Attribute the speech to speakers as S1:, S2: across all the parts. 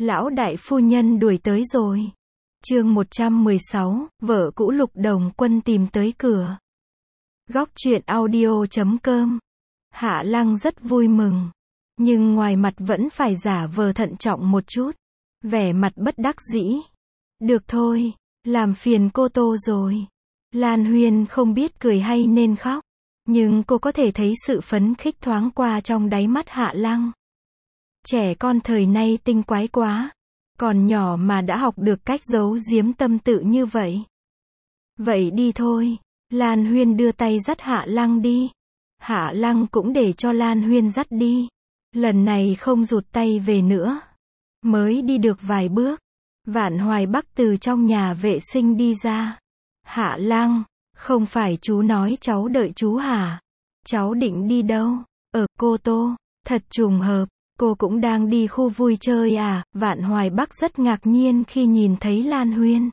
S1: Lão đại phu nhân đuổi tới rồi. Chương 116, vợ cũ Lục Đồng Quân tìm tới cửa. Góc truyện audio.com. Hạ Lăng rất vui mừng, nhưng ngoài mặt vẫn phải giả vờ thận trọng một chút, vẻ mặt bất đắc dĩ. Được thôi, làm phiền cô Tô rồi. Lan Huyên không biết cười hay nên khóc, nhưng cô có thể thấy sự phấn khích thoáng qua trong đáy mắt Hạ Lăng. Trẻ con thời nay tinh quái quá, còn nhỏ mà đã học được cách giấu giếm tâm tự như vậy. Vậy đi thôi. Lan Huyên đưa tay dắt Hạ Lăng đi. Hạ Lăng cũng để cho Lan Huyên dắt đi. Lần này không rụt tay về nữa. Mới đi được vài bước, Vạn Hoài Bắc từ trong nhà vệ sinh đi ra. Hạ Lăng, không phải chú nói cháu đợi chú hả? Cháu định đi đâu? Cô Tô. Thật trùng hợp, cô cũng đang đi khu vui chơi à? Vạn Hoài Bắc rất ngạc nhiên khi nhìn thấy Lan Huyên.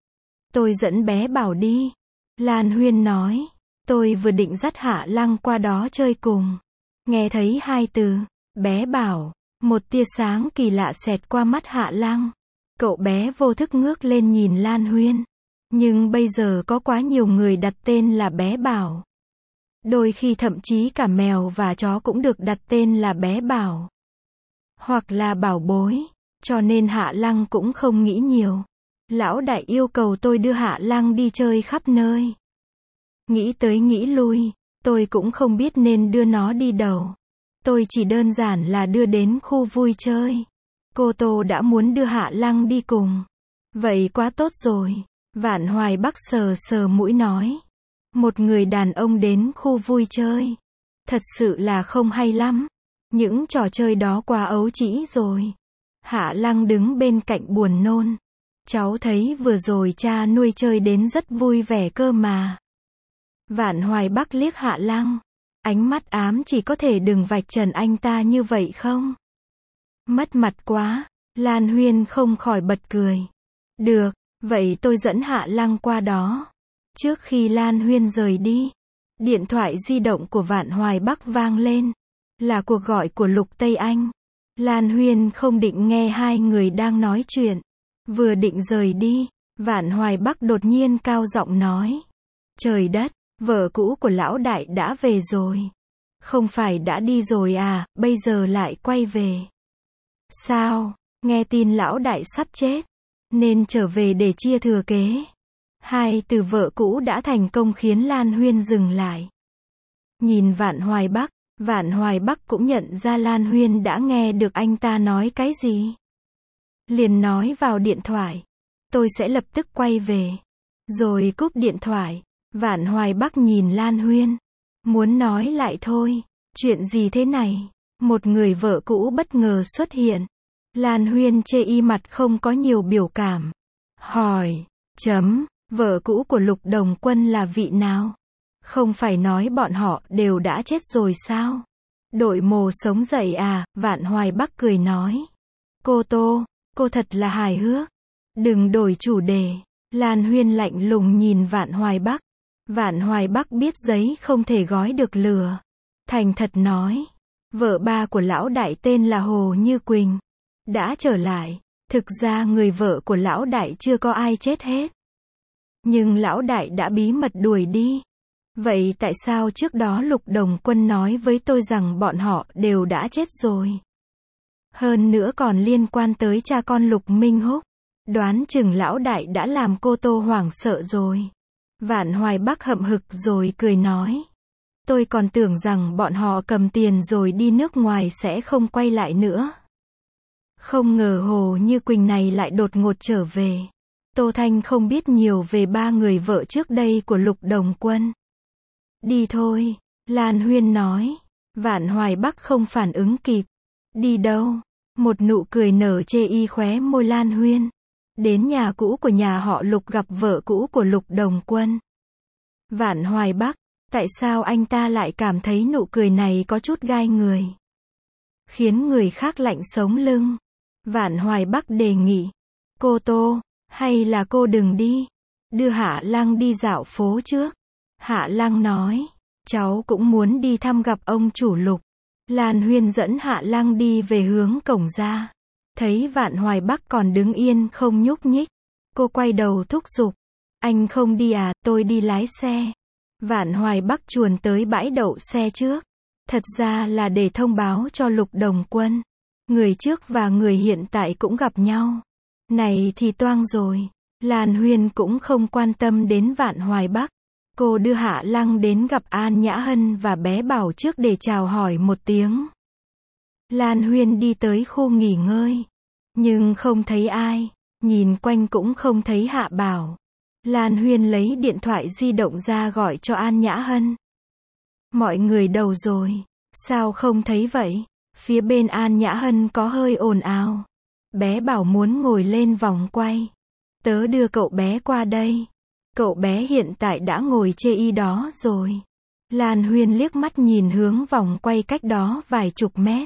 S1: Tôi dẫn bé Bảo đi. Lan Huyên nói. Tôi vừa định dắt Hạ Lăng qua đó chơi cùng. Nghe thấy hai từ, bé Bảo, một tia sáng kỳ lạ xẹt qua mắt Hạ Lăng. Cậu bé vô thức ngước lên nhìn Lan Huyên. Nhưng bây giờ có quá nhiều người đặt tên là bé Bảo. Đôi khi thậm chí cả mèo và chó cũng được đặt tên là bé Bảo. Hoặc là Bảo bối. Cho nên Hạ Lăng cũng không nghĩ nhiều. Lão đại yêu cầu tôi đưa Hạ Lăng đi chơi khắp nơi. Nghĩ tới nghĩ lui, tôi cũng không biết nên đưa nó đi đâu. Tôi chỉ đơn giản là đưa đến khu vui chơi. Cô Tô đã muốn đưa Hạ Lăng đi cùng. Vậy quá tốt rồi. Vạn Hoài Bắc sờ sờ mũi nói. Một người đàn ông đến khu vui chơi. Thật sự là không hay lắm. Những trò chơi đó quá ấu trĩ rồi. Hạ Lăng đứng bên cạnh buồn nôn. Cháu thấy vừa rồi cha nuôi chơi đến rất vui vẻ cơ mà. Vạn Hoài Bắc liếc Hạ Lăng. Ánh mắt ám chỉ có thể đừng vạch trần anh ta như vậy không? Mất mặt quá. Lan Huyên không khỏi bật cười. Được, vậy tôi dẫn Hạ Lăng qua đó. Trước khi Lan Huyên rời đi, điện thoại di động của Vạn Hoài Bắc vang lên. Là cuộc gọi của Lục Tây Anh. Lan Huyên không định nghe hai người đang nói chuyện. Vừa định rời đi, Vạn Hoài Bắc đột nhiên cao giọng nói. Trời đất, vợ cũ của lão đại đã về rồi. Không phải đã đi rồi à, bây giờ lại quay về. Sao, nghe tin lão đại sắp chết, nên trở về để chia thừa kế. Hai từ vợ cũ đã thành công khiến Lan Huyên dừng lại. Nhìn Vạn Hoài Bắc cũng nhận ra Lan Huyên đã nghe được anh ta nói cái gì. Liền nói vào điện thoại. Tôi sẽ lập tức quay về. Rồi cúp điện thoại. Vạn Hoài Bắc nhìn Lan Huyên. Muốn nói lại thôi. Chuyện gì thế này? Một người vợ cũ bất ngờ xuất hiện. Lan Huyên chê y mặt không có nhiều biểu cảm. Hỏi. Vợ cũ của Lục Đồng Quân là vị nào? Không phải nói bọn họ đều đã chết rồi sao? Đội mồ sống dậy à? Vạn Hoài Bắc cười nói. Cô Tô, cô thật là hài hước. Đừng đổi chủ đề. Lan Huyên lạnh lùng nhìn Vạn Hoài Bắc. Vạn Hoài Bắc biết giấy không thể gói được lửa. Thành thật nói. Vợ ba của lão đại tên là Hồ Như Quỳnh. Đã trở lại. Thực ra người vợ của lão đại chưa có ai chết hết. Nhưng lão đại đã bí mật đuổi đi. Vậy tại sao trước đó Lục Đồng Quân nói với tôi rằng bọn họ đều đã chết rồi? Hơn nữa còn liên quan tới cha con Lục Minh Húc. Đoán chừng lão đại đã làm cô Tô hoảng sợ rồi. Vạn Hoài Bắc hậm hực rồi cười nói. Tôi còn tưởng rằng bọn họ cầm tiền rồi đi nước ngoài sẽ không quay lại nữa. Không ngờ Hồ Như Quỳnh này lại đột ngột trở về. Tô Thanh không biết nhiều về ba người vợ trước đây của Lục Đồng Quân. Đi thôi, Lan Huyên nói. Vạn Hoài Bắc không phản ứng kịp. Đi đâu? Một nụ cười nở chê y khóe môi Lan Huyên. Đến nhà cũ của nhà họ Lục gặp vợ cũ của Lục Đồng Quân. Vạn Hoài Bắc, tại sao anh ta lại cảm thấy nụ cười này có chút gai người? Khiến người khác lạnh sống lưng. Vạn Hoài Bắc đề nghị. Cô Tô, hay là cô đừng đi. Đưa Hạ Lăng đi dạo phố trước. Hạ Lăng nói. Cháu cũng muốn đi thăm gặp ông chủ Lục. Lan Huyên dẫn Hạ Lăng đi về hướng cổng ra. Thấy Vạn Hoài Bắc còn đứng yên không nhúc nhích. Cô quay đầu thúc giục. Anh không đi à, tôi đi lái xe. Vạn Hoài Bắc chuồn tới bãi đậu xe trước. Thật ra là để thông báo cho Lục Đồng Quân. Người trước và người hiện tại cũng gặp nhau. Này thì toang rồi. Lan Huyên cũng không quan tâm đến Vạn Hoài Bắc. Cô đưa Hạ Lăng đến gặp An Nhã Hân và bé Bảo trước để chào hỏi một tiếng. Lan Huyên đi tới khu nghỉ ngơi. Nhưng không thấy ai. Nhìn quanh cũng không thấy Hạ Bảo. Lan Huyên lấy điện thoại di động ra gọi cho An Nhã Hân. Mọi người đâu rồi? Sao không thấy vậy? Phía bên An Nhã Hân có hơi ồn ào. Bé Bảo muốn ngồi lên vòng quay. Tớ đưa cậu bé qua đây. Cậu bé hiện tại đã ngồi chê y đó rồi. Lan Huyên liếc mắt nhìn hướng vòng quay cách đó vài chục mét.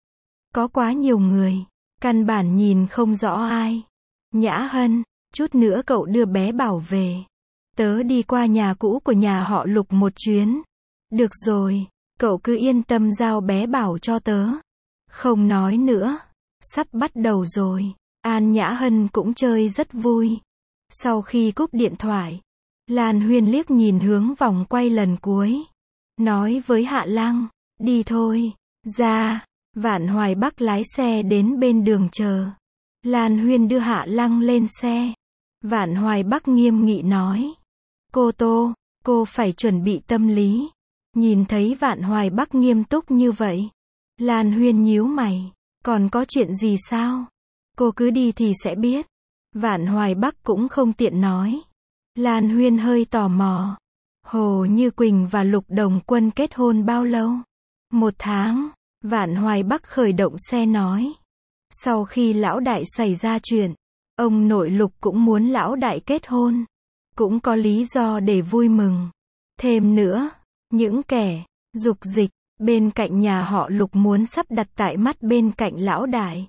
S1: Có quá nhiều người. Căn bản nhìn không rõ ai. Nhã Hân, chút nữa cậu đưa bé Bảo về. Tớ đi qua nhà cũ của nhà họ Lục một chuyến. Được rồi, cậu cứ yên tâm giao bé Bảo cho tớ. Không nói nữa. Sắp bắt đầu rồi. An Nhã Hân cũng chơi rất vui. Sau khi cúp điện thoại, Lan Huyên liếc nhìn hướng vòng quay lần cuối. Nói với Hạ Lăng, đi thôi, ra. Vạn Hoài Bắc lái xe đến bên đường chờ. Lan Huyên đưa Hạ Lăng lên xe. Vạn Hoài Bắc nghiêm nghị nói. Cô Tô, cô phải chuẩn bị tâm lý. Nhìn thấy Vạn Hoài Bắc nghiêm túc như vậy. Lan Huyên nhíu mày. Còn có chuyện gì sao? Cô cứ đi thì sẽ biết. Vạn Hoài Bắc cũng không tiện nói. Lan Huyên hơi tò mò. Hồ Như Quỳnh và Lục Đồng Quân kết hôn bao lâu? 1 tháng. Vạn Hoài Bắc khởi động xe nói. Sau khi lão đại xảy ra chuyện, ông nội Lục cũng muốn lão đại kết hôn. Cũng có lý do để vui mừng. Thêm nữa, những kẻ dục dịch bên cạnh nhà họ Lục muốn sắp đặt tại mắt bên cạnh lão đại.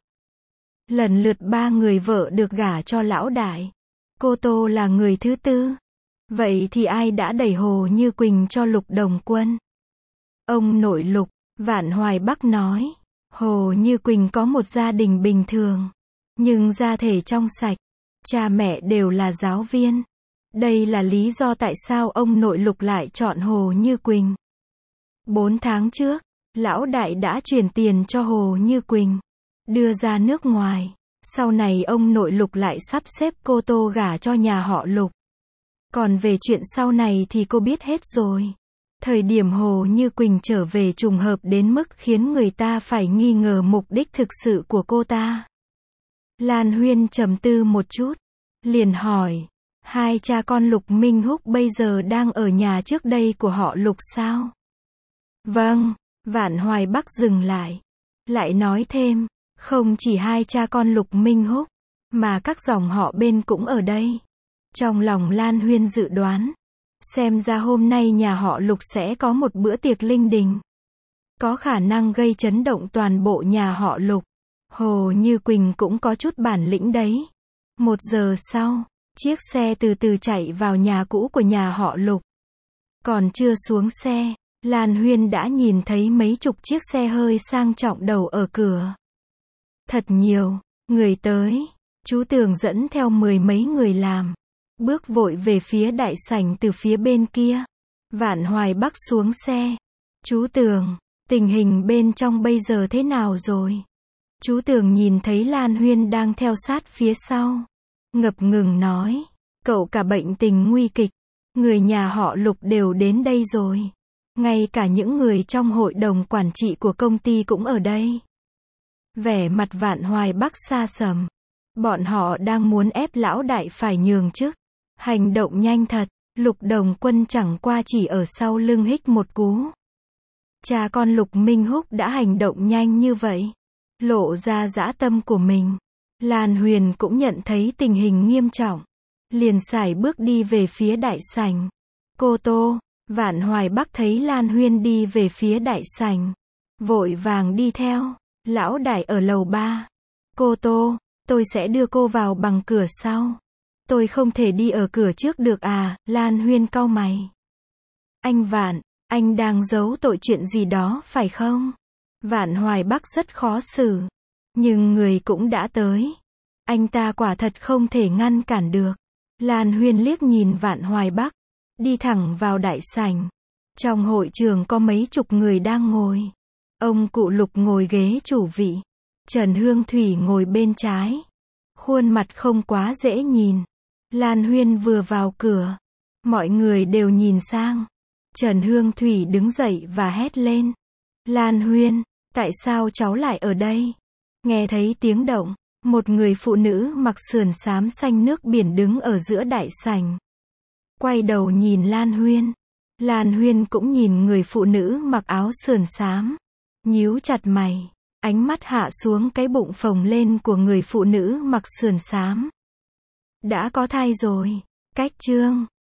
S1: Lần lượt 3 người vợ được gả cho lão đại. Cô Tô là người thứ 4. Vậy thì ai đã đẩy Hồ Như Quỳnh cho Lục Đồng Quân? Ông nội Lục, Vạn Hoài Bắc nói. Hồ Như Quỳnh có một gia đình bình thường. Nhưng gia thể trong sạch. Cha mẹ đều là giáo viên. Đây là lý do tại sao ông nội Lục lại chọn Hồ Như Quỳnh. 4 tháng trước, lão đại đã chuyển tiền cho Hồ Như Quỳnh. Đưa ra nước ngoài. Sau này ông nội Lục lại sắp xếp cô Tô gả cho nhà họ Lục. Còn về chuyện sau này thì cô biết hết rồi. Thời điểm Hồ Như Quỳnh trở về trùng hợp đến mức khiến người ta phải nghi ngờ mục đích thực sự của cô ta. Lan Huyên trầm tư một chút. Liền hỏi. 2 cha con Lục Minh Húc bây giờ đang ở nhà trước đây của họ Lục sao? Vâng. Vạn Hoài Bắc dừng lại. Lại nói thêm. Không chỉ 2 cha con Lục Minh Húc, mà các dòng họ bên cũng ở đây. Trong lòng Lan Huyên dự đoán. Xem ra hôm nay nhà họ Lục sẽ có một bữa tiệc linh đình. Có khả năng gây chấn động toàn bộ nhà họ Lục. Hồ Như Quỳnh cũng có chút bản lĩnh đấy. 1 giờ sau, chiếc xe từ từ chạy vào nhà cũ của nhà họ Lục. Còn chưa xuống xe, Lan Huyên đã nhìn thấy mấy chục chiếc xe hơi sang trọng đầu ở cửa. Thật nhiều người tới. Chú Tường dẫn theo 10 mấy người làm. Bước vội về phía đại sảnh từ phía bên kia. Vạn Hoài Bắc xuống xe. Chú Tường, tình hình bên trong bây giờ thế nào rồi? Chú Tường nhìn thấy Lan Huyên đang theo sát phía sau. Ngập ngừng nói. Cậu cả bệnh tình nguy kịch. Người nhà họ Lục đều đến đây rồi. Ngay cả những người trong hội đồng quản trị của công ty cũng ở đây. Vẻ mặt Vạn Hoài Bắc xa sầm. Bọn họ đang muốn ép lão đại phải nhường chức. Hành động nhanh thật. Lục Đồng Quân chẳng qua chỉ ở sau lưng hích một cú. Cha con Lục Minh Húc đã hành động nhanh như vậy. Lộ ra dã tâm của mình. Lan Huyền cũng nhận thấy tình hình nghiêm trọng. Liền sải bước đi về phía đại sảnh. Cô Tô, Vạn Hoài Bắc thấy Lan Huyên đi về phía đại sảnh. Vội vàng đi theo. Lão đại ở lầu 3. Cô Tô, tôi sẽ đưa cô vào bằng cửa sau. Tôi không thể đi ở cửa trước được à? Lan Huyên cau mày. Anh Vạn, anh đang giấu tội chuyện gì đó phải không? Vạn Hoài Bắc rất khó xử. Nhưng người cũng đã tới. Anh ta quả thật không thể ngăn cản được. Lan Huyên liếc nhìn Vạn Hoài Bắc, đi thẳng vào đại sảnh. Trong hội trường có mấy chục người đang ngồi. Ông cụ Lục ngồi ghế chủ vị. Trần Hương Thủy ngồi bên trái. Khuôn mặt không quá dễ nhìn. Lan Huyên vừa vào cửa. Mọi người đều nhìn sang. Trần Hương Thủy đứng dậy và hét lên. Lan Huyên, tại sao cháu lại ở đây? Nghe thấy tiếng động, một người phụ nữ mặc sườn xám xanh nước biển đứng ở giữa đại sảnh. Quay đầu nhìn Lan Huyên. Lan Huyên cũng nhìn người phụ nữ mặc áo sườn xám. Nhíu chặt mày. Ánh mắt hạ xuống cái bụng phồng lên của người phụ nữ mặc sườn xám. Đã có thai rồi. Cách chương